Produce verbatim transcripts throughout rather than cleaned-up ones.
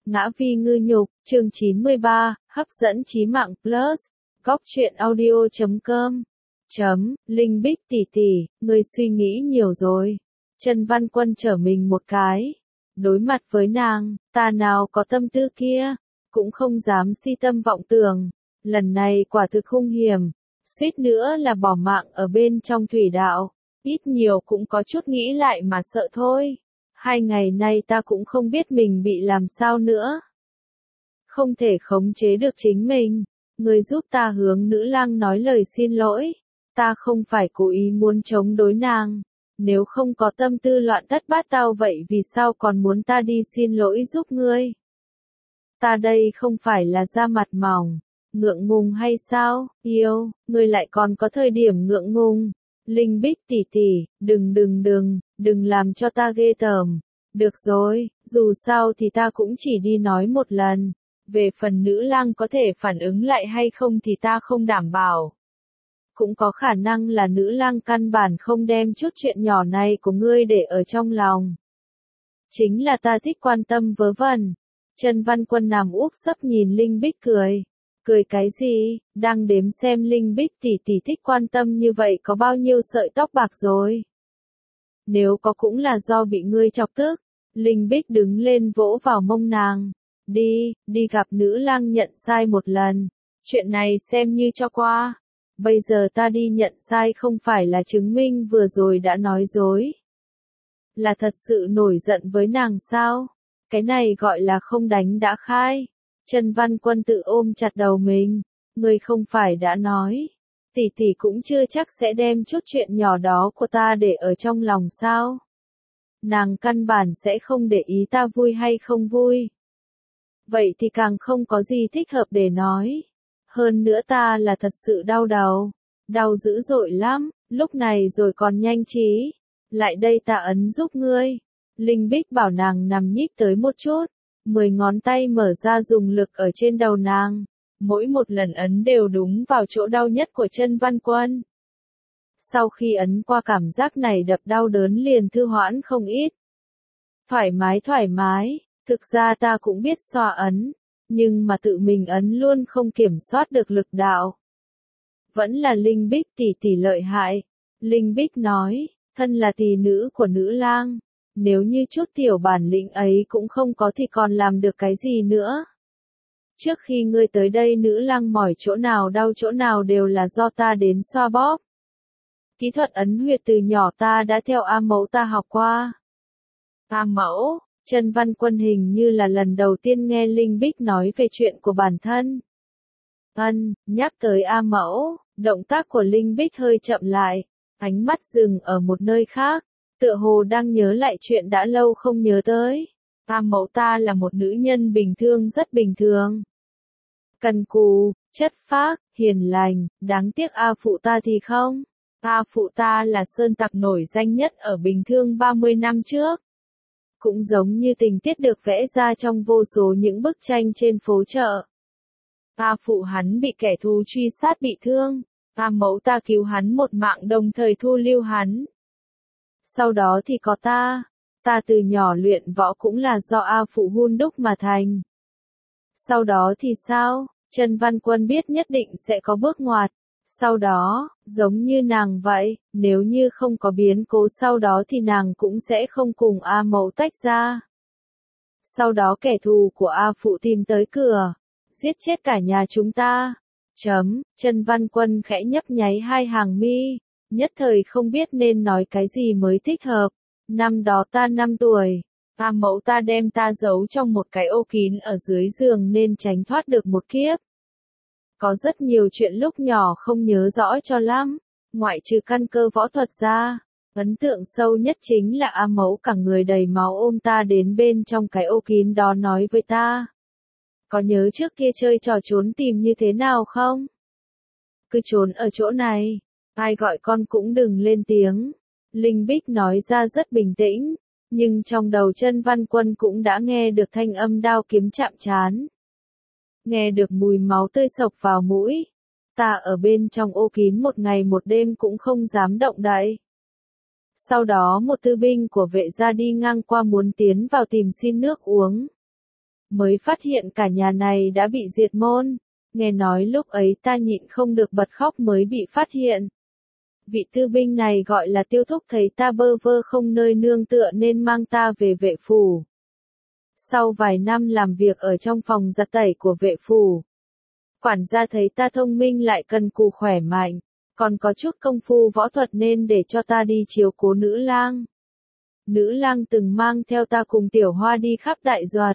Ngã vi ngư nhục, chương chín mươi ba, hấp dẫn trí mạng plus, góc truyện audio chấm com. Chấm, Linh Bích tỷ tỷ, ngươi suy nghĩ nhiều rồi. Trần Văn Quân trở mình một cái. Đối mặt với nàng, ta nào có tâm tư kia, cũng không dám si tâm vọng tưởng. Lần này quả thực hung hiểm, suýt nữa là bỏ mạng ở bên trong thủy đạo. Ít nhiều cũng có chút nghĩ lại mà sợ thôi. Hai ngày nay ta cũng không biết mình bị làm sao nữa. Không thể khống chế được chính mình. Người giúp ta hướng nữ lang nói lời xin lỗi. Ta không phải cố ý muốn chống đối nàng. Nếu không có tâm tư loạn tất bát tao vậy vì sao còn muốn ta đi xin lỗi giúp ngươi? Ta đây không phải là da mặt mỏng, ngượng ngùng hay sao? Yêu, ngươi lại còn có thời điểm ngượng ngùng. Linh Bích tỷ tỷ, đừng đừng đừng, đừng làm cho ta ghê tởm. Được rồi, dù sao thì ta cũng chỉ đi nói một lần. Về phần nữ lang có thể phản ứng lại hay không thì ta không đảm bảo. Cũng có khả năng là nữ lang căn bản không đem chút chuyện nhỏ này của ngươi để ở trong lòng. Chính là ta thích quan tâm vớ vẩn. Trần Văn Quân nằm úp sấp nhìn Linh Bích cười. Cười cái gì, đang đếm xem Linh Bích tỷ tỷ thích quan tâm như vậy có bao nhiêu sợi tóc bạc rồi. Nếu có cũng là do bị ngươi chọc tức. Linh Bích đứng lên vỗ vào mông nàng. Đi, đi gặp nữ lang nhận sai một lần. Chuyện này xem như cho qua. Bây giờ ta đi nhận sai không phải là chứng minh vừa rồi đã nói dối. Là thật sự nổi giận với nàng sao? Cái này gọi là không đánh đã khai. Trần Văn Quân tự ôm chặt đầu mình. Ngươi không phải đã nói. Tỷ tỷ cũng chưa chắc sẽ đem chút chuyện nhỏ đó của ta để ở trong lòng sao? Nàng căn bản sẽ không để ý ta vui hay không vui. Vậy thì càng không có gì thích hợp để nói. Hơn nữa ta là thật sự đau đầu. Đau dữ dội lắm, lúc này rồi còn nhanh trí. Lại đây ta ấn giúp ngươi. Linh Bích bảo nàng nằm nhích tới một chút. Mười ngón tay mở ra dùng lực ở trên đầu nàng. Mỗi một lần ấn đều đúng vào chỗ đau nhất của Trần Văn Quân. Sau khi ấn qua cảm giác này đập đau đớn liền thư hoãn không ít. Thoải mái thoải mái, thực ra ta cũng biết xoa ấn. Nhưng mà tự mình ấn luôn không kiểm soát được lực đạo. Vẫn là Linh Bích tỷ tỷ lợi hại. Linh Bích nói, thân là tỷ nữ của nữ lang. Nếu như chút tiểu bản lĩnh ấy cũng không có thì còn làm được cái gì nữa. Trước khi ngươi tới đây nữ lang mỏi chỗ nào đau chỗ nào đều là do ta đến xoa bóp. Kỹ thuật ấn huyệt từ nhỏ ta đã theo A mẫu ta học qua. A mẫu? Trần Văn Quân hình như là lần đầu tiên nghe Linh Bích nói về chuyện của bản thân. Ân, nhắc tới A mẫu, động tác của Linh Bích hơi chậm lại, ánh mắt dừng ở một nơi khác, tựa hồ đang nhớ lại chuyện đã lâu không nhớ tới. A mẫu ta là một nữ nhân bình thường rất bình thường. Cần cù, chất phác, hiền lành, đáng tiếc A phụ ta thì không. A phụ ta là sơn tặc nổi danh nhất ở Bình Thương ba mươi năm trước. Cũng giống như tình tiết được vẽ ra trong vô số những bức tranh trên phố chợ. A phụ hắn bị kẻ thù truy sát bị thương. A mẫu ta cứu hắn một mạng đồng thời thu lưu hắn. Sau đó thì có ta. Ta từ nhỏ luyện võ cũng là do A phụ hun đúc mà thành. Sau đó thì sao? Trần Văn Quân biết nhất định sẽ có bước ngoặt. Sau đó, giống như nàng vậy, nếu như không có biến cố sau đó thì nàng cũng sẽ không cùng A mẫu tách ra. Sau đó kẻ thù của A phụ tìm tới cửa, giết chết cả nhà chúng ta. Chấm, Trần Văn Quân khẽ nhấp nháy hai hàng mi, nhất thời không biết nên nói cái gì mới thích hợp. Năm đó ta năm tuổi, A mẫu ta đem ta giấu trong một cái ô kín ở dưới giường nên tránh thoát được một kiếp. Có rất nhiều chuyện lúc nhỏ không nhớ rõ cho lắm, ngoại trừ căn cơ võ thuật ra. Ấn tượng sâu nhất chính là A mẫu cả người đầy máu ôm ta đến bên trong cái ô kín đó nói với ta. Có nhớ trước kia chơi trò trốn tìm như thế nào không? Cứ trốn ở chỗ này, ai gọi con cũng đừng lên tiếng. Linh Bích nói ra rất bình tĩnh, nhưng trong đầu Trần Văn Quân cũng đã nghe được thanh âm đao kiếm chạm trán. Nghe được mùi máu tươi sộc vào mũi. Ta ở bên trong ô kín một ngày một đêm cũng không dám động đậy. Sau đó một tư binh của vệ gia đi ngang qua muốn tiến vào tìm xin nước uống. mới phát hiện cả nhà này đã bị diệt môn. Nghe nói lúc ấy ta nhịn không được bật khóc mới bị phát hiện. Vị tư binh này gọi là Tiêu Thúc thấy ta bơ vơ không nơi nương tựa nên mang ta về vệ phủ. Sau vài năm làm việc ở trong phòng giặt tẩy của vệ phủ, quản gia thấy ta thông minh lại cần cù khỏe mạnh, còn có chút công phu võ thuật nên để cho ta đi chiếu cố nữ lang. Nữ lang từng mang theo ta cùng Tiểu Hoa đi khắp Đại Duật.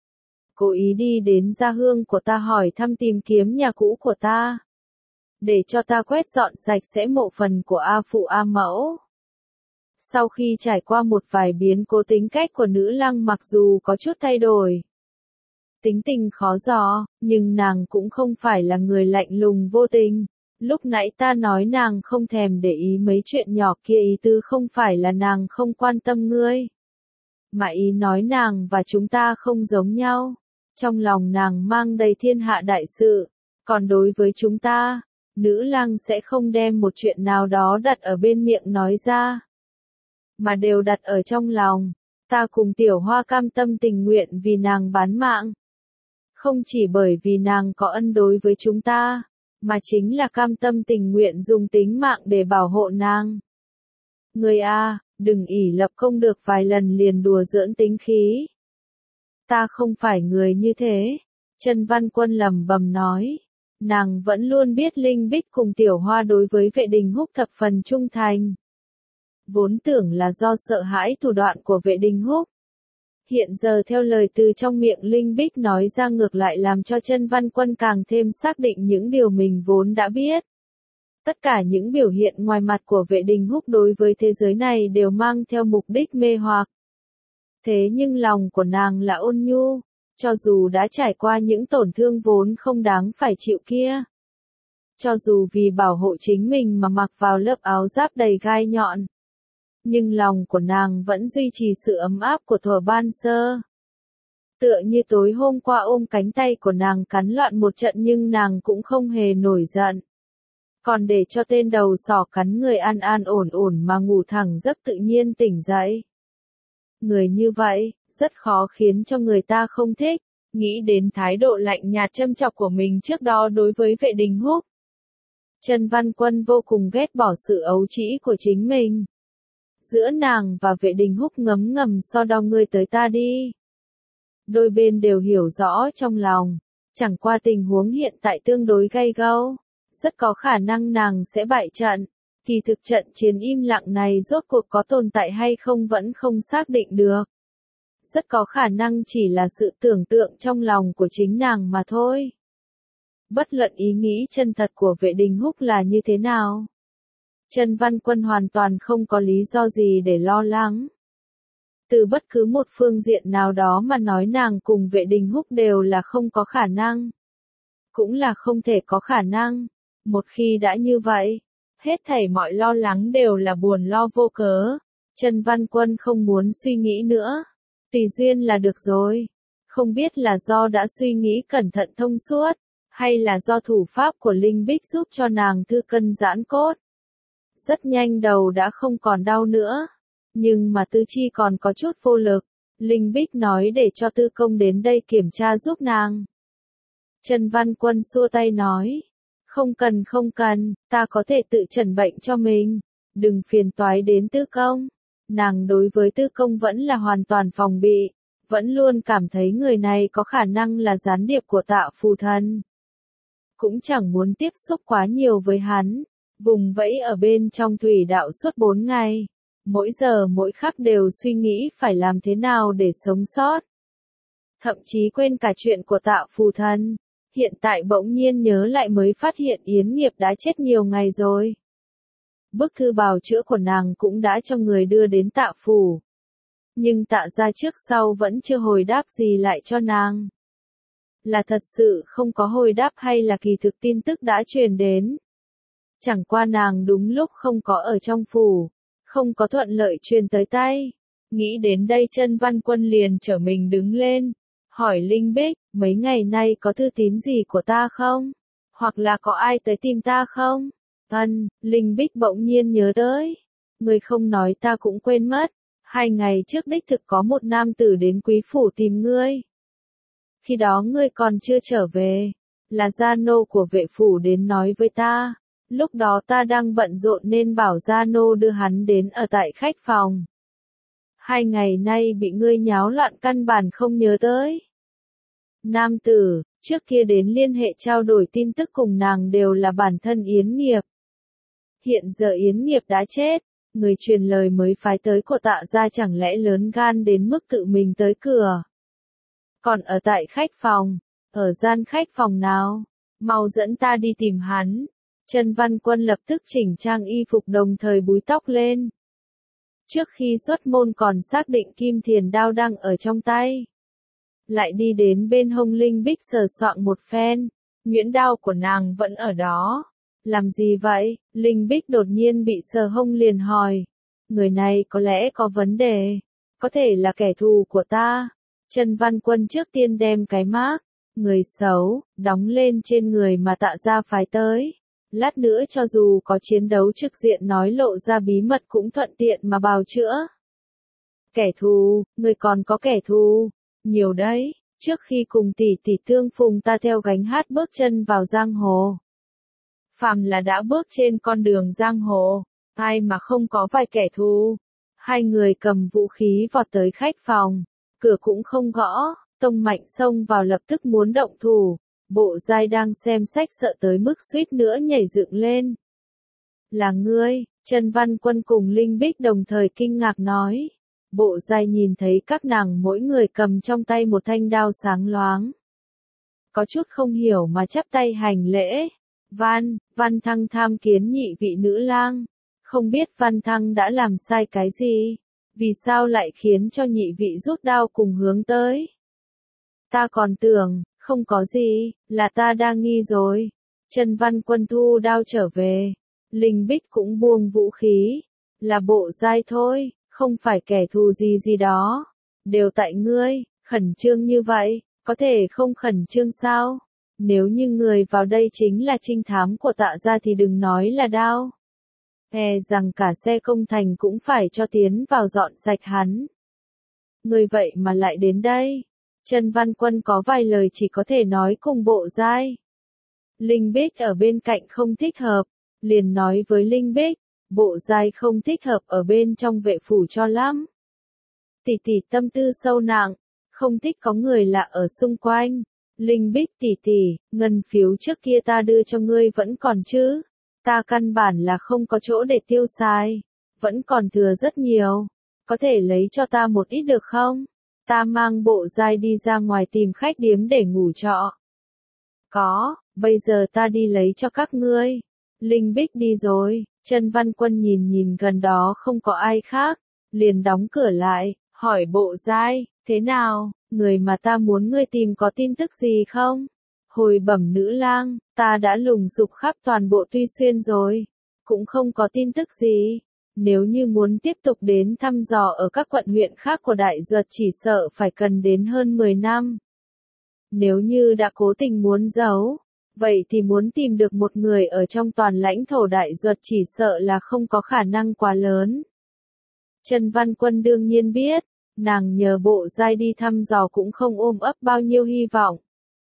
Cố ý đi đến gia hương của ta hỏi thăm tìm kiếm nhà cũ của ta, để cho ta quét dọn sạch sẽ mộ phần của A Phụ A Mẫu. Sau khi trải qua một vài biến cố tính cách của nữ lang mặc dù có chút thay đổi, tính tình khó dò, nhưng nàng cũng không phải là người lạnh lùng vô tình. Lúc nãy ta nói nàng không thèm để ý mấy chuyện nhỏ kia ý tứ không phải là nàng không quan tâm ngươi, mà ý nói nàng và chúng ta không giống nhau. Trong lòng nàng mang đầy thiên hạ đại sự, còn đối với chúng ta, nữ lang sẽ không đem một chuyện nào đó đặt ở bên miệng nói ra, mà đều đặt ở trong lòng. Ta cùng Tiểu Hoa cam tâm tình nguyện vì nàng bán mạng. Không chỉ bởi vì nàng có ân đối với chúng ta, mà chính là cam tâm tình nguyện dùng tính mạng để bảo hộ nàng. Người a, đừng ỷ lập công được vài lần liền đùa giỡn tính khí. Ta không phải người như thế. Chân Văn Quân lẩm bẩm nói. Nàng vẫn luôn biết Linh Bích cùng Tiểu Hoa đối với Vệ Đình Húc thập phần trung thành. Vốn tưởng là do sợ hãi thủ đoạn của Vệ Đình Húc. Hiện giờ theo lời từ trong miệng Linh Bích nói ra ngược lại làm cho Chân Văn Quân càng thêm xác định những điều mình vốn đã biết. Tất cả những biểu hiện ngoài mặt của Vệ Đình Húc đối với thế giới này đều mang theo mục đích mê hoặc. Thế nhưng lòng của nàng là ôn nhu, cho dù đã trải qua những tổn thương vốn không đáng phải chịu kia. Cho dù vì bảo hộ chính mình mà mặc vào lớp áo giáp đầy gai nhọn, nhưng lòng của nàng vẫn duy trì sự ấm áp của thuở ban sơ. Tựa như tối hôm qua ôm cánh tay của nàng cắn loạn một trận nhưng nàng cũng không hề nổi giận. Còn để cho tên đầu sỏ cắn người an an ổn ổn mà ngủ thẳng giấc tự nhiên tỉnh dậy. Người như vậy, rất khó khiến cho người ta không thích. Nghĩ đến thái độ lạnh nhạt châm chọc của mình trước đó đối với Vệ Đình Húc, Chân Văn Quân vô cùng ghét bỏ sự ấu trĩ của chính mình. Giữa nàng và Vệ Đình Húc ngấm ngầm so đo ngươi tới ta đi. Đôi bên đều hiểu rõ trong lòng, chẳng qua tình huống hiện tại tương đối gay gẫu, rất có khả năng nàng sẽ bại trận. Kỳ thực trận chiến im lặng này rốt cuộc có tồn tại hay không vẫn không xác định được. Rất có khả năng chỉ là sự tưởng tượng trong lòng của chính nàng mà thôi. Bất luận ý nghĩ chân thật của Vệ Đình Húc là như thế nào, Chân Văn Quân hoàn toàn không có lý do gì để lo lắng. Từ bất cứ một phương diện nào đó mà nói nàng cùng Vệ Đình Húc đều là không có khả năng. Cũng là không thể có khả năng. Một khi đã như vậy, hết thảy mọi lo lắng đều là buồn lo vô cớ. Chân Văn Quân không muốn suy nghĩ nữa. Tùy duyên là được rồi. Không biết là do đã suy nghĩ cẩn thận thông suốt, hay là do thủ pháp của Linh Bích giúp cho nàng thư cân giãn cốt. Rất nhanh đầu đã không còn đau nữa. Nhưng mà Tư Chi còn có chút vô lực. Linh Bích nói để cho Tư Công đến đây kiểm tra giúp nàng. Chân Văn Quân xua tay nói. Không cần không cần, ta có thể tự chẩn bệnh cho mình. Đừng phiền toái đến Tư Công. Nàng đối với Tư Công vẫn là hoàn toàn phòng bị. Vẫn luôn cảm thấy người này có khả năng là gián điệp của Tạo Phù Thần. Cũng chẳng muốn tiếp xúc quá nhiều với hắn. Vùng vẫy ở bên trong thủy đạo suốt bốn ngày. Mỗi giờ mỗi khắc đều suy nghĩ phải làm thế nào để sống sót. Thậm chí quên cả chuyện của Tạo Phù Thần. Hiện tại bỗng nhiên nhớ lại mới phát hiện Yến Nghiệp đã chết nhiều ngày rồi. Bức thư bào chữa của nàng cũng đã cho người đưa đến Tạ Phủ. Nhưng Tạ gia trước sau vẫn chưa hồi đáp gì lại cho nàng. Là thật sự không có hồi đáp hay là kỳ thực tin tức đã truyền đến. Chẳng qua nàng đúng lúc không có ở trong phủ, không có thuận lợi truyền tới tay. Nghĩ đến đây Chân Văn Quân liền trở mình đứng lên, hỏi Linh Bích, mấy ngày nay có thư tín gì của ta không? Hoặc là có ai tới tìm ta không? Ân, Linh Bích bỗng nhiên nhớ tới. Người không nói ta cũng quên mất. Hai ngày trước đích thực có một nam tử đến quý phủ tìm ngươi. Khi đó ngươi còn chưa trở về. Là gia nô của vệ phủ đến nói với ta. Lúc đó ta đang bận rộn nên bảo gia nô đưa hắn đến ở tại khách phòng. Hai ngày nay bị ngươi nháo loạn căn bản không nhớ tới. Nam tử, trước kia đến liên hệ trao đổi tin tức cùng nàng đều là bản thân Yến Nghiệp. Hiện giờ Yến Nghiệp đã chết, người truyền lời mới phái tới của Tạ gia chẳng lẽ lớn gan đến mức tự mình tới cửa. Còn ở tại khách phòng, ở gian khách phòng nào, mau dẫn ta đi tìm hắn. Trần Văn Quân lập tức chỉnh trang y phục đồng thời búi tóc lên. Trước khi xuất môn còn xác định kim thiền đao đang ở trong tay. Lại đi đến bên hông Linh Bích sờ soạng một phen, nhuyễn đao của nàng vẫn ở đó. Làm gì vậy? Linh Bích đột nhiên bị sờ hông liền hỏi. Người này có lẽ có vấn đề, có thể là kẻ thù của ta. Trần Văn Quân trước tiên đem cái mác, người xấu, đóng lên trên người mà Tạ gia phái tới. Lát nữa cho dù có chiến đấu trực diện nói lộ ra bí mật cũng thuận tiện mà bào chữa. Kẻ thù, người còn có kẻ thù, nhiều đấy, trước khi cùng tỷ tỷ tương phùng ta theo gánh hát bước chân vào giang hồ. Phàm là đã bước trên con đường giang hồ, ai mà không có vài kẻ thù. Hai người cầm vũ khí vọt tới khách phòng, cửa cũng không gõ, Tông Mạnh xông vào lập tức muốn động thủ. Bộ Giai đang xem sách sợ tới mức suýt nữa nhảy dựng lên. Là ngươi, Trần Văn Quân cùng Linh Bích đồng thời kinh ngạc nói. Bộ Giai nhìn thấy các nàng mỗi người cầm trong tay một thanh đao sáng loáng. Có chút không hiểu mà chắp tay hành lễ. Văn, Văn Thăng tham kiến nhị vị nữ lang. Không biết Văn Thăng đã làm sai cái gì? Vì sao lại khiến cho nhị vị rút đao cùng hướng tới? Ta còn tưởng, không có gì, là ta đang nghi rồi. Trần Văn Quân thu đao trở về. Linh Bích cũng buông vũ khí. Là Bộ Giai thôi, không phải kẻ thù gì gì đó. Đều tại ngươi, khẩn trương như vậy, có thể không khẩn trương sao? Nếu như người vào đây chính là trinh thám của Tạ gia thì đừng nói là đao. E rằng cả xe công thành cũng phải cho tiến vào dọn sạch hắn. Người vậy mà lại đến đây. Trần Văn Quân có vài lời chỉ có thể nói cùng Bộ Giai. Linh Bích ở bên cạnh không thích hợp, liền nói với Linh Bích, Bộ Giai không thích hợp ở bên trong vệ phủ cho lắm. Tỷ tỷ tâm tư sâu nặng, không thích có người lạ ở xung quanh. Linh Bích tỷ tỷ, ngân phiếu trước kia ta đưa cho ngươi vẫn còn chứ? Ta căn bản là không có chỗ để tiêu xài, vẫn còn thừa rất nhiều. Có thể lấy cho ta một ít được không? Ta mang Bộ Giai đi ra ngoài tìm khách điếm để ngủ trọ. Có, bây giờ ta đi lấy cho các ngươi. Linh Bích đi rồi, Trần Văn Quân nhìn nhìn gần đó không có ai khác, liền đóng cửa lại, hỏi Bộ Giai, thế nào, người mà ta muốn ngươi tìm có tin tức gì không? Hồi bẩm nữ lang, ta đã lùng sục khắp toàn bộ Tuy Xuyên rồi, cũng không có tin tức gì. Nếu như muốn tiếp tục đến thăm dò ở các quận huyện khác của Đại Duật chỉ sợ phải cần đến hơn mười năm. Nếu như đã cố tình muốn giấu, vậy thì muốn tìm được một người ở trong toàn lãnh thổ Đại Duật chỉ sợ là không có khả năng quá lớn. Trần Văn Quân đương nhiên biết, nàng nhờ Bộ Giai đi thăm dò cũng không ôm ấp bao nhiêu hy vọng.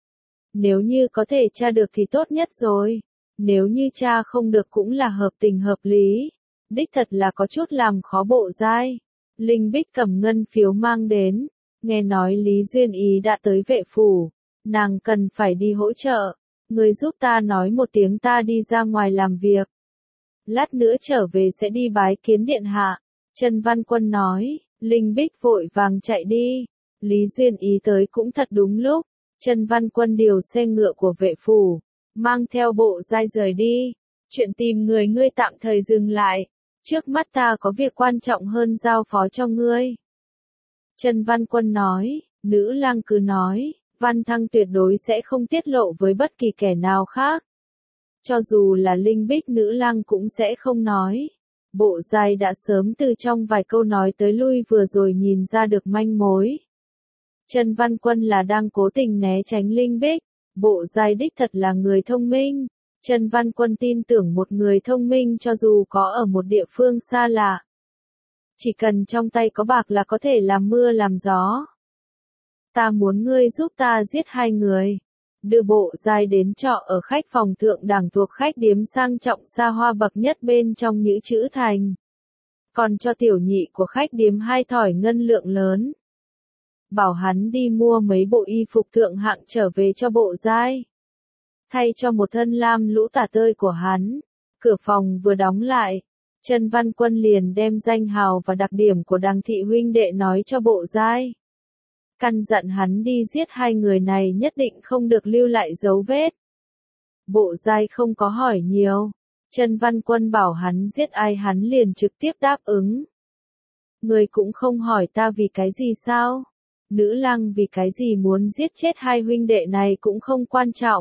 Nếu như có thể tra được thì tốt nhất rồi, nếu như tra không được cũng là hợp tình hợp lý. Đích thật là có chút làm khó Bộ Giai. Linh Bích cầm ngân phiếu mang đến, nghe nói Lý Duyên Ý đã tới vệ phủ, nàng cần phải đi hỗ trợ, người giúp ta nói một tiếng ta đi ra ngoài làm việc. Lát nữa trở về sẽ đi bái kiến điện hạ. Trần Văn Quân nói, Linh Bích vội vàng chạy đi. Lý Duyên Ý tới cũng thật đúng lúc, Trần Văn Quân điều xe ngựa của vệ phủ, mang theo Bộ Giai rời đi. Chuyện tìm người ngươi tạm thời dừng lại. Trước mắt ta có việc quan trọng hơn giao phó cho ngươi. Trần Văn Quân nói, nữ lang cứ nói, Văn Thăng tuyệt đối sẽ không tiết lộ với bất kỳ kẻ nào khác. Cho dù là Linh Bích nữ lang cũng sẽ không nói. Bộ Giai đã sớm từ trong vài câu nói tới lui vừa rồi nhìn ra được manh mối. Trần Văn Quân là đang cố tình né tránh Linh Bích. Bộ Giai đích thật là người thông minh. Trần Văn Quân tin tưởng một người thông minh cho dù có ở một địa phương xa lạ. Chỉ cần trong tay có bạc là có thể làm mưa làm gió. Ta muốn ngươi giúp ta giết hai người. Đưa Bộ Giai đến trọ ở khách phòng thượng đẳng thuộc khách điếm sang trọng xa hoa bậc nhất bên trong Nhữ Trữ Thành. Còn cho tiểu nhị của khách điếm hai thỏi ngân lượng lớn. Bảo hắn đi mua mấy bộ y phục thượng hạng trở về cho Bộ Giai. Thay cho một thân lam lũ tả tơi của hắn. Cửa phòng vừa đóng lại. Trần Văn Quân liền đem danh hào và đặc điểm của Đằng thị huynh đệ nói cho Bộ Giai. Căn dặn hắn đi giết hai người này nhất định không được lưu lại dấu vết. Bộ Giai không có hỏi nhiều. Trần Văn Quân bảo hắn giết ai hắn liền trực tiếp đáp ứng. Người cũng không hỏi ta vì cái gì sao? Nữ lang vì cái gì muốn giết chết hai huynh đệ này cũng không quan trọng.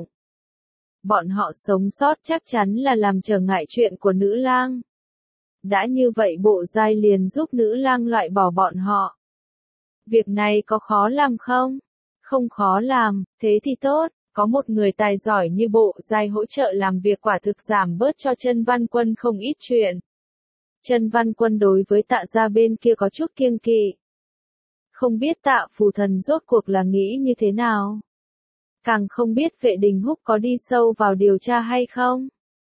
Bọn họ sống sót chắc chắn là làm trở ngại chuyện của nữ lang. Đã như vậy Bộ Giai liền giúp nữ lang loại bỏ bọn họ. Việc này có khó làm không? Không khó làm, thế thì tốt, có một người tài giỏi như Bộ Giai hỗ trợ làm việc quả thực giảm bớt cho Trân Văn Quân không ít chuyện. Trân Văn Quân đối với Tạ gia bên kia có chút kiêng kỵ. Không biết Tạ Phù Thần rốt cuộc là nghĩ như thế nào? Càng không biết Vệ Đình Húc có đi sâu vào điều tra hay không?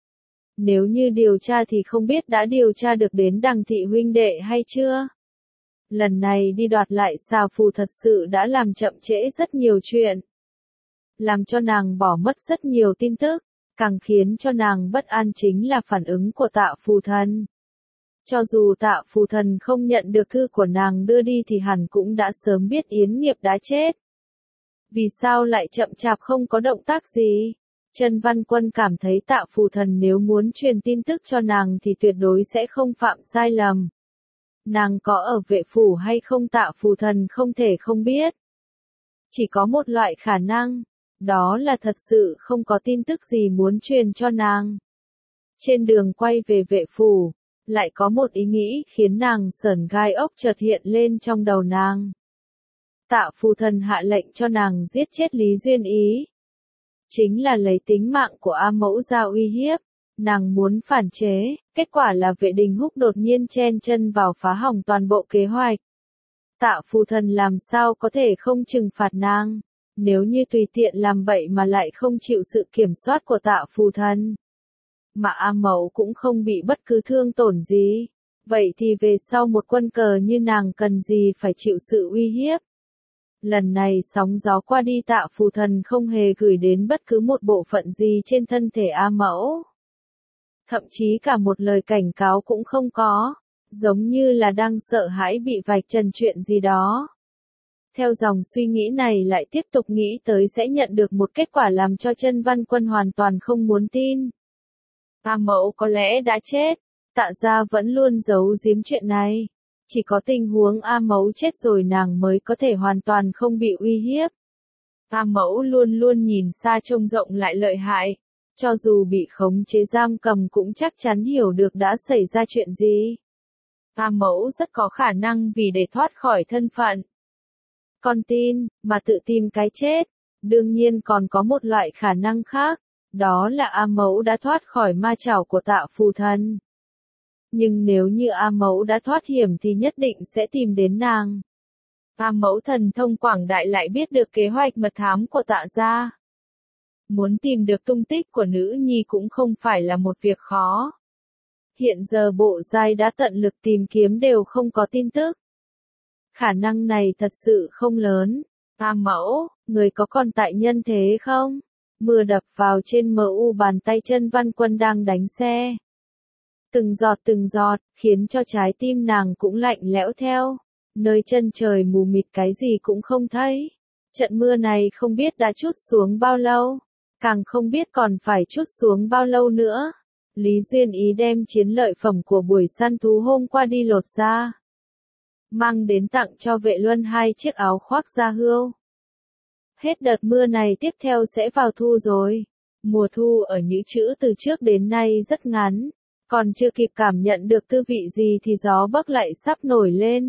Nếu như điều tra thì không biết đã điều tra được đến Đằng thị huynh đệ hay chưa? Lần này đi đoạt lại xà phù thật sự đã làm chậm trễ rất nhiều chuyện. Làm cho nàng bỏ mất rất nhiều tin tức, càng khiến cho nàng bất an chính là phản ứng của Tạ Phù Thần. Cho dù Tạ Phù Thần không nhận được thư của nàng đưa đi thì hẳn cũng đã sớm biết Yến Nghiệp đã chết. Vì sao lại chậm chạp không có động tác gì? Trân Văn Quân cảm thấy Tạ Phù Thần nếu muốn truyền tin tức cho nàng thì tuyệt đối sẽ không phạm sai lầm. Nàng có ở vệ phủ hay không Tạ Phù Thần không thể không biết. Chỉ có một loại khả năng, đó là thật sự không có tin tức gì muốn truyền cho nàng. Trên đường quay về vệ phủ, lại có một ý nghĩ khiến nàng sởn gai ốc chợt hiện lên trong đầu nàng. Tạ Phù Thần hạ lệnh cho nàng giết chết Lý Duyên Ý. Chính là lấy tính mạng của A Mẫu ra uy hiếp. Nàng muốn phản chế, kết quả là Vệ Đình Húc đột nhiên chen chân vào phá hỏng toàn bộ kế hoạch. Tạ Phù Thần làm sao có thể không trừng phạt nàng, nếu như tùy tiện làm bậy mà lại không chịu sự kiểm soát của Tạ Phù Thần. Mà A Mẫu cũng không bị bất cứ thương tổn gì, vậy thì về sau một quân cờ như nàng cần gì phải chịu sự uy hiếp. Lần này sóng gió qua đi Tạ Phù Thần không hề gửi đến bất cứ một bộ phận gì trên thân thể A Mẫu. Thậm chí cả một lời cảnh cáo cũng không có, giống như là đang sợ hãi bị vạch trần chuyện gì đó. Theo dòng suy nghĩ này lại tiếp tục nghĩ tới sẽ nhận được một kết quả làm cho Trân Văn Quân hoàn toàn không muốn tin. A Mẫu có lẽ đã chết, Tạ gia vẫn luôn giấu giếm chuyện này. Chỉ có tình huống A Mẫu chết rồi nàng mới có thể hoàn toàn không bị uy hiếp. A Mẫu luôn luôn nhìn xa trông rộng lại lợi hại. Cho dù bị khống chế giam cầm cũng chắc chắn hiểu được đã xảy ra chuyện gì. A Mẫu rất có khả năng vì để thoát khỏi thân phận. Con tin, mà tự tìm cái chết. Đương nhiên còn có một loại khả năng khác. Đó là A Mẫu đã thoát khỏi ma chảo của Tạ Phù Thần. Nhưng nếu như A Mẫu đã thoát hiểm thì nhất định sẽ tìm đến nàng. A Mẫu thần thông quảng đại lại biết được kế hoạch mật thám của Tạ gia. Muốn tìm được tung tích của nữ nhi cũng không phải là một việc khó. Hiện giờ Bộ Giai đã tận lực tìm kiếm đều không có tin tức. Khả năng này thật sự không lớn. A Mẫu, người có còn tại nhân thế không? Mưa đập vào trên mờ u bàn tay Trân Văn Quân đang đánh xe. Từng giọt từng giọt, khiến cho trái tim nàng cũng lạnh lẽo theo. Nơi chân trời mù mịt cái gì cũng không thấy. Trận mưa này không biết đã trút xuống bao lâu. Càng không biết còn phải trút xuống bao lâu nữa. Lý Duyên Ý đem chiến lợi phẩm của buổi săn thú hôm qua đi lột ra. Mang đến tặng cho Vệ Luân hai chiếc áo khoác da hươu. Hết đợt mưa này tiếp theo sẽ vào thu rồi. Mùa thu ở Nhữ Trữ từ trước đến nay rất ngắn. Còn chưa kịp cảm nhận được tư vị gì thì gió bấc lại sắp nổi lên.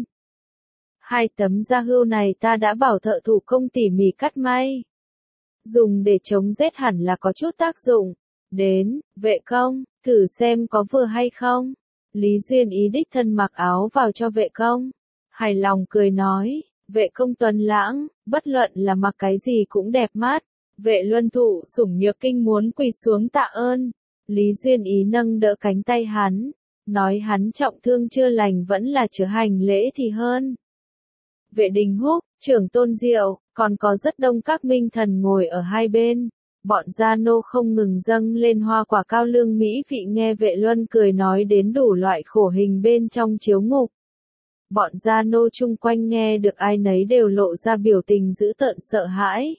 Hai tấm da hươu này ta đã bảo thợ thủ công tỉ mỉ cắt may. Dùng để chống rét hẳn là có chút tác dụng. Đến, Vệ công, thử xem có vừa hay không. Lý Duyên Ý đích thân mặc áo vào cho Vệ công. Hài lòng cười nói, Vệ công tuấn lãng, Bất luận là mặc cái gì cũng đẹp mắt. Vệ Luân thụ sủng nhược kinh muốn quỳ xuống tạ ơn. Lý Duyên Ý nâng đỡ cánh tay hắn, nói hắn trọng thương chưa lành vẫn là chứa hành lễ thì hơn. Vệ Đình Húc, Trưởng Tôn Diệu, còn có rất đông các minh thần ngồi ở hai bên. Bọn gia nô không ngừng dâng lên hoa quả cao lương mỹ vị nghe Vệ Luân cười nói đến đủ loại khổ hình bên trong chiếu ngục. Bọn gia nô chung quanh nghe được ai nấy đều lộ ra biểu tình dữ tợn sợ hãi.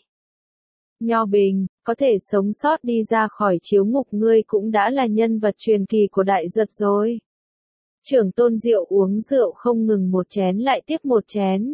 Nho Bình, có thể sống sót đi ra khỏi chiếu ngục ngươi cũng đã là nhân vật truyền kỳ của đại duật rồi. Trưởng Tôn Diệu uống rượu không ngừng một chén lại tiếp một chén.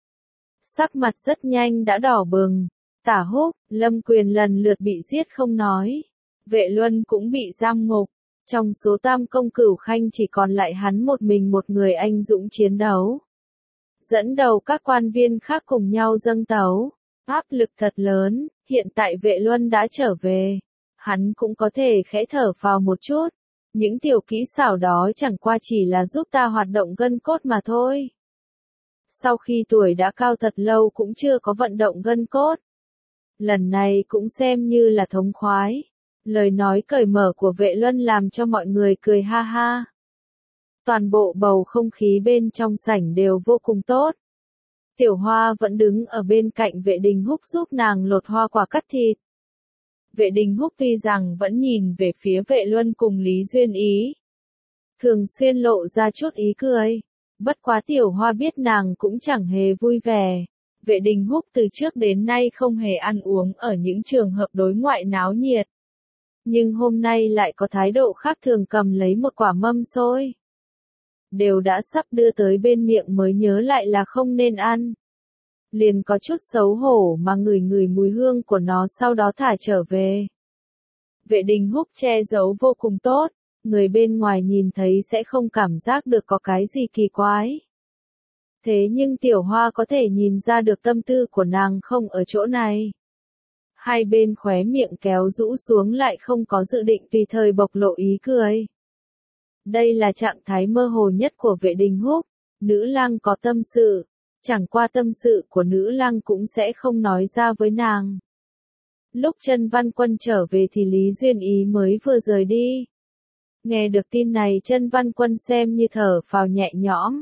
Sắc mặt rất nhanh đã đỏ bừng. Tả Húc, Lâm Quyền lần lượt bị giết không nói. Vệ Luân cũng bị giam ngục. Trong số tam công cửu khanh chỉ còn lại hắn một mình một người anh dũng chiến đấu. Dẫn đầu các quan viên khác cùng nhau dâng tấu. Áp lực thật lớn, hiện tại Vệ Luân đã trở về. Hắn cũng có thể khẽ thở phào một chút. Những tiểu kỹ xảo đó chẳng qua chỉ là giúp ta hoạt động gân cốt mà thôi. Sau khi tuổi đã cao thật lâu cũng chưa có vận động gân cốt. Lần này cũng xem như là thống khoái. Lời nói cởi mở của Vệ Luân làm cho mọi người cười ha ha. Toàn bộ bầu không khí bên trong sảnh đều vô cùng tốt. Tiểu Hoa vẫn đứng ở bên cạnh Vệ Đình Húc giúp nàng lột hoa quả cắt thịt. Vệ Đình Húc tuy rằng vẫn nhìn về phía Vệ Luân cùng Lý Duyên Ý. Thường xuyên lộ ra chút ý cười. Bất quá Tiểu Hoa biết nàng cũng chẳng hề vui vẻ. Vệ Đình Húc từ trước đến nay không hề ăn uống ở những trường hợp đối ngoại náo nhiệt. Nhưng hôm nay lại có thái độ khác thường cầm lấy một quả mâm xôi. Đều đã sắp đưa tới bên miệng mới nhớ lại là không nên ăn. Liền có chút xấu hổ mà ngửi ngửi mùi hương của nó sau đó thả trở về. Vệ Đình Húc che giấu vô cùng tốt, người bên ngoài nhìn thấy sẽ không cảm giác được có cái gì kỳ quái. Thế nhưng Tiểu Hoa có thể nhìn ra được tâm tư của nàng không ở chỗ này. Hai bên khóe miệng kéo rũ xuống lại không có dự định tùy thời bộc lộ ý cười. Đây là trạng thái mơ hồ nhất của Vệ Đình Húc. Nữ lang có tâm sự, chẳng qua tâm sự của nữ lang cũng sẽ không nói ra với nàng. Lúc Chân Văn Quân trở về thì Lý Duyên Ý mới vừa rời đi. Nghe được tin này Chân Văn Quân xem như thở phào nhẹ nhõm.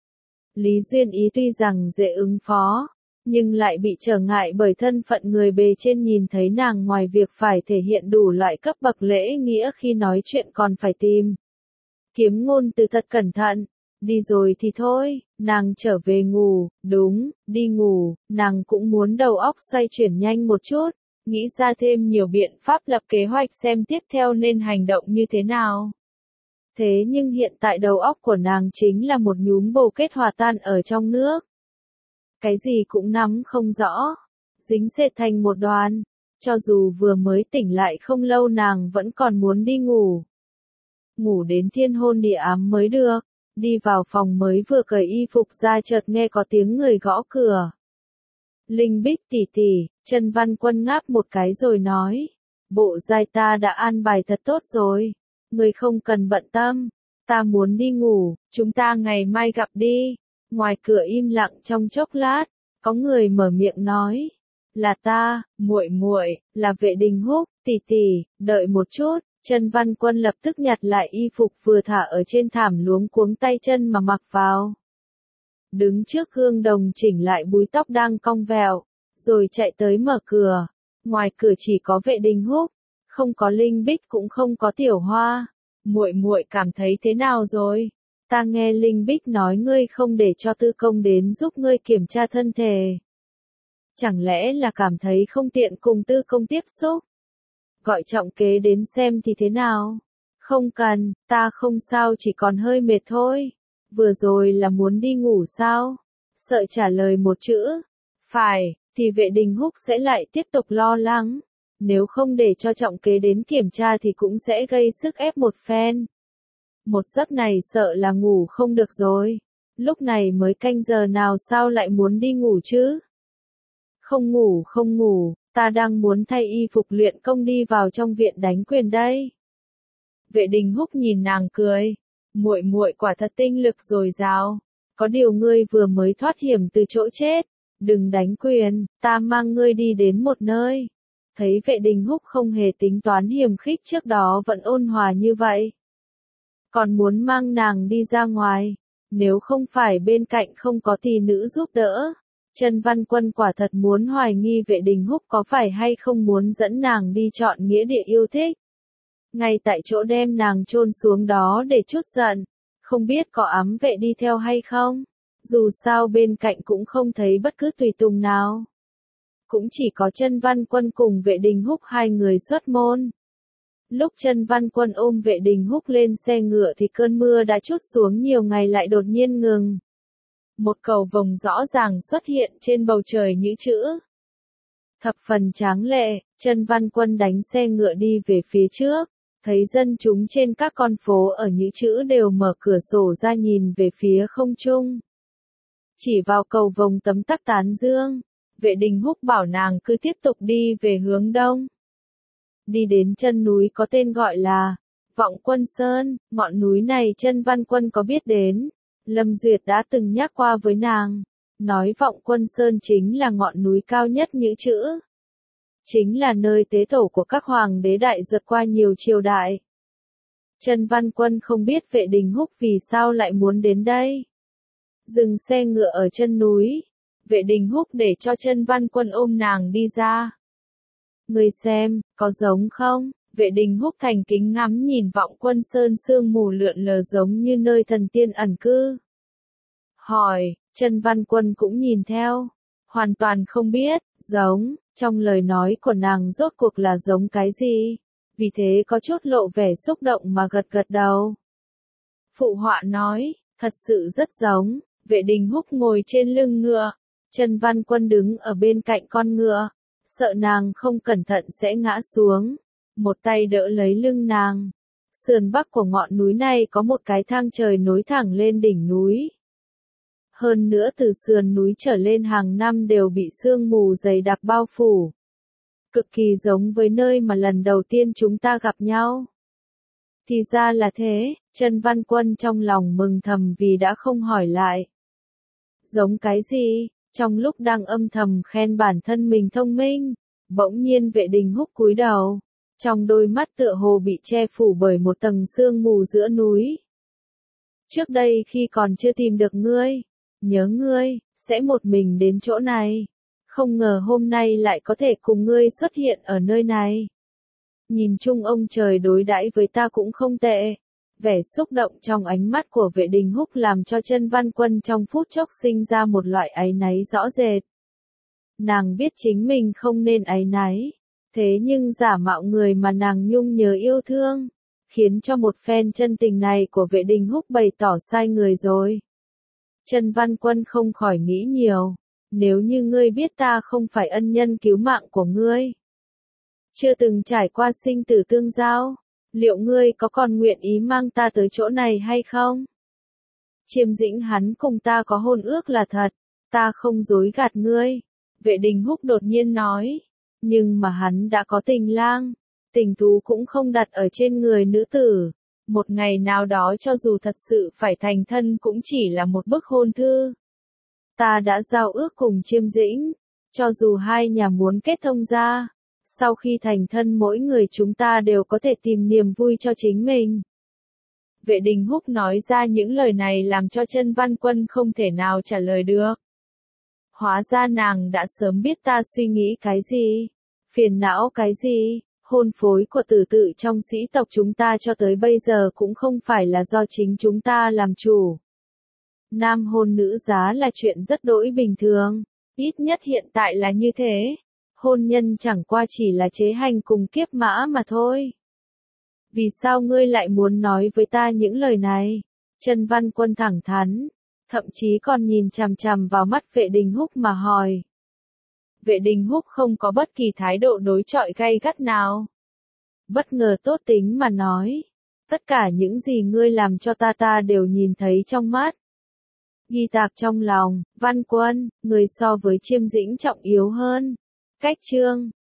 Lý Duyên Ý tuy rằng dễ ứng phó, nhưng lại bị trở ngại bởi thân phận người bề trên nhìn thấy nàng ngoài việc phải thể hiện đủ loại cấp bậc lễ nghĩa khi nói chuyện còn phải tìm. Kiếm ngôn từ thật cẩn thận, đi rồi thì thôi, nàng trở về ngủ, đúng, đi ngủ, nàng cũng muốn đầu óc xoay chuyển nhanh một chút, nghĩ ra thêm nhiều biện pháp lập kế hoạch xem tiếp theo nên hành động như thế nào. Thế nhưng hiện tại đầu óc của nàng chính là một nhúm bồ kết hòa tan ở trong nước. Cái gì cũng nắm không rõ, dính sệt thành một đoàn, cho dù vừa mới tỉnh lại không lâu nàng vẫn còn muốn đi ngủ. Ngủ đến thiên hôn địa ám mới được, đi vào phòng mới vừa cởi y phục ra chợt nghe có tiếng người gõ cửa. Linh Bích tỷ tỷ, Chân Văn Quân ngáp một cái rồi nói, bộ giai ta đã an bài thật tốt rồi, người không cần bận tâm, ta muốn đi ngủ, chúng ta ngày mai gặp đi. Ngoài cửa im lặng trong chốc lát, có người mở miệng nói, là ta, muội muội, là Vệ Đình Húc, tỷ tỷ, đợi một chút. Chân Văn Quân lập tức nhặt lại y phục vừa thả ở trên thảm luống cuống tay chân mà mặc vào. Đứng trước gương đồng chỉnh lại búi tóc đang cong vẹo, rồi chạy tới mở cửa. Ngoài cửa chỉ có Vệ Đình Húc, không có Linh Bích cũng không có Tiểu Hoa. Muội muội cảm thấy thế nào rồi? Ta nghe Linh Bích nói ngươi không để cho Tư Công đến giúp ngươi kiểm tra thân thể. Chẳng lẽ là cảm thấy không tiện cùng Tư Công tiếp xúc? Gọi Trọng Kế đến xem thì thế nào? Không cần, ta không sao chỉ còn hơi mệt thôi. Vừa rồi là muốn đi ngủ sao? Sợ trả lời một chữ. Phải, thì Vệ Đình Húc sẽ lại tiếp tục lo lắng. Nếu không để cho Trọng Kế đến kiểm tra thì cũng sẽ gây sức ép một phen. Một giấc này sợ là ngủ không được rồi. Lúc này mới canh giờ nào sao lại muốn đi ngủ chứ? Không ngủ không ngủ, ta đang muốn thay y phục luyện công đi vào trong viện đánh quyền đây. Vệ Đình Húc nhìn nàng cười, muội muội quả thật tinh lực dồi dào. Có điều ngươi vừa mới thoát hiểm từ chỗ chết, Đừng đánh quyền, ta mang ngươi đi đến một nơi. Thấy Vệ Đình Húc không hề tính toán hiềm khích trước đó vẫn ôn hòa như vậy. Còn muốn mang nàng đi ra ngoài, nếu không phải bên cạnh không có tỷ nữ giúp đỡ. Trần Văn Quân quả thật muốn hoài nghi Vệ Đình Húc có phải hay không muốn dẫn nàng đi chọn nghĩa địa yêu thích. Ngay tại chỗ đem nàng chôn xuống đó để chút giận, không biết có ám vệ đi theo hay không. Dù sao bên cạnh cũng không thấy bất cứ tùy tùng nào. Cũng chỉ có Trần Văn Quân cùng Vệ Đình Húc hai người xuất môn. Lúc Trần Văn Quân ôm Vệ Đình Húc lên xe ngựa thì cơn mưa đã trút xuống nhiều ngày lại đột nhiên ngừng. Một cầu vồng rõ ràng xuất hiện trên bầu trời như chữ. Thập phần tráng lệ, Trần Văn Quân đánh xe ngựa đi về phía trước, thấy dân chúng trên các con phố ở Nhữ Chữ đều mở cửa sổ ra nhìn về phía không trung. Chỉ vào cầu vồng tấm tắc tán dương, Vệ Đình Húc bảo nàng cứ tiếp tục đi về hướng đông. Đi đến chân núi có tên gọi là Vọng Quân Sơn, ngọn núi này Trần Văn Quân có biết đến. Lâm Duyệt đã từng nhắc qua với nàng, nói Vọng Quân Sơn chính là ngọn núi cao nhất Nhữ Chữ. Chính là nơi tế tổ của các hoàng đế đại vượt qua nhiều triều đại. Trần Văn Quân không biết Vệ Đình Húc vì sao lại muốn đến đây. Dừng xe ngựa ở chân núi, Vệ Đình Húc để cho Trần Văn Quân ôm nàng đi ra. Người xem, có giống không? Vệ Đình Húc thành kính ngắm nhìn Vọng Quân Sơn sương mù lượn lờ giống như nơi thần tiên ẩn cư. Hỏi, Trần Văn Quân cũng nhìn theo. Hoàn toàn không biết, giống, trong lời nói của nàng rốt cuộc là giống cái gì. Vì thế có chút lộ vẻ xúc động mà gật gật đầu. Phụ họa nói, thật sự rất giống. Vệ Đình Húc ngồi trên lưng ngựa. Trần Văn Quân đứng ở bên cạnh con ngựa. Sợ nàng không cẩn thận sẽ ngã xuống. Một tay đỡ lấy lưng nàng. Sườn bắc của ngọn núi này có một cái thang trời nối thẳng lên đỉnh núi. Hơn nữa từ sườn núi trở lên hàng năm đều bị sương mù dày đặc bao phủ. Cực kỳ giống với nơi mà lần đầu tiên chúng ta gặp nhau. Thì ra là thế, Trần Văn Quân trong lòng mừng thầm vì đã không hỏi lại. Giống cái gì? Trong lúc đang âm thầm khen bản thân mình thông minh, bỗng nhiên Vệ Đình Húc cúi đầu. Trong đôi mắt tựa hồ bị che phủ bởi một tầng sương mù giữa núi. Trước đây khi còn chưa tìm được ngươi, nhớ ngươi, sẽ một mình đến chỗ này. Không ngờ hôm nay lại có thể cùng ngươi xuất hiện ở nơi này. Nhìn chung ông trời đối đãi với ta cũng không tệ. Vẻ xúc động trong ánh mắt của Vệ Đình Húc làm cho Trần Văn Quân trong phút chốc sinh ra một loại áy náy rõ rệt. Nàng biết chính mình không nên áy náy. Thế nhưng giả mạo người mà nàng nhung nhớ yêu thương, khiến cho một phen chân tình này của Vệ Đình Húc bày tỏ sai người rồi. Trần Văn Quân không khỏi nghĩ nhiều, nếu như ngươi biết ta không phải ân nhân cứu mạng của ngươi, chưa từng trải qua sinh tử tương giao, liệu ngươi có còn nguyện ý mang ta tới chỗ này hay không? Chiêm Dĩnh hắn cùng ta có hôn ước là thật, ta không dối gạt ngươi, Vệ Đình Húc đột nhiên nói. Nhưng mà hắn đã có tình lang, tình thú cũng không đặt ở trên người nữ tử. Một ngày nào đó cho dù thật sự phải thành thân cũng chỉ là một bức hôn thư. Ta đã giao ước cùng Chiêm Dĩnh, cho dù hai nhà muốn kết thông ra, sau khi thành thân mỗi người chúng ta đều có thể tìm niềm vui cho chính mình. Vệ Đình Húc nói ra những lời này làm cho Trần Văn Quân không thể nào trả lời được. Hóa ra nàng đã sớm biết ta suy nghĩ cái gì, phiền não cái gì, hôn phối của tử tự trong sĩ tộc chúng ta cho tới bây giờ cũng không phải là do chính chúng ta làm chủ. Nam hôn nữ giá là chuyện rất đỗi bình thường, ít nhất hiện tại là như thế. Hôn nhân chẳng qua chỉ là chế hành cùng kiếp mã mà thôi. Vì sao ngươi lại muốn nói với ta những lời này? Trần Văn Quân thẳng thắn, thậm chí còn nhìn chằm chằm vào mắt Vệ Đình Húc mà hỏi. Vệ Đình Húc không có bất kỳ thái độ đối chọi gay gắt nào. Bất ngờ tốt tính mà nói. Tất cả những gì ngươi làm cho ta ta đều nhìn thấy trong mắt. Ghi tạc trong lòng, Văn Quân, người so với Chiêm Dĩnh trọng yếu hơn. Cách chương.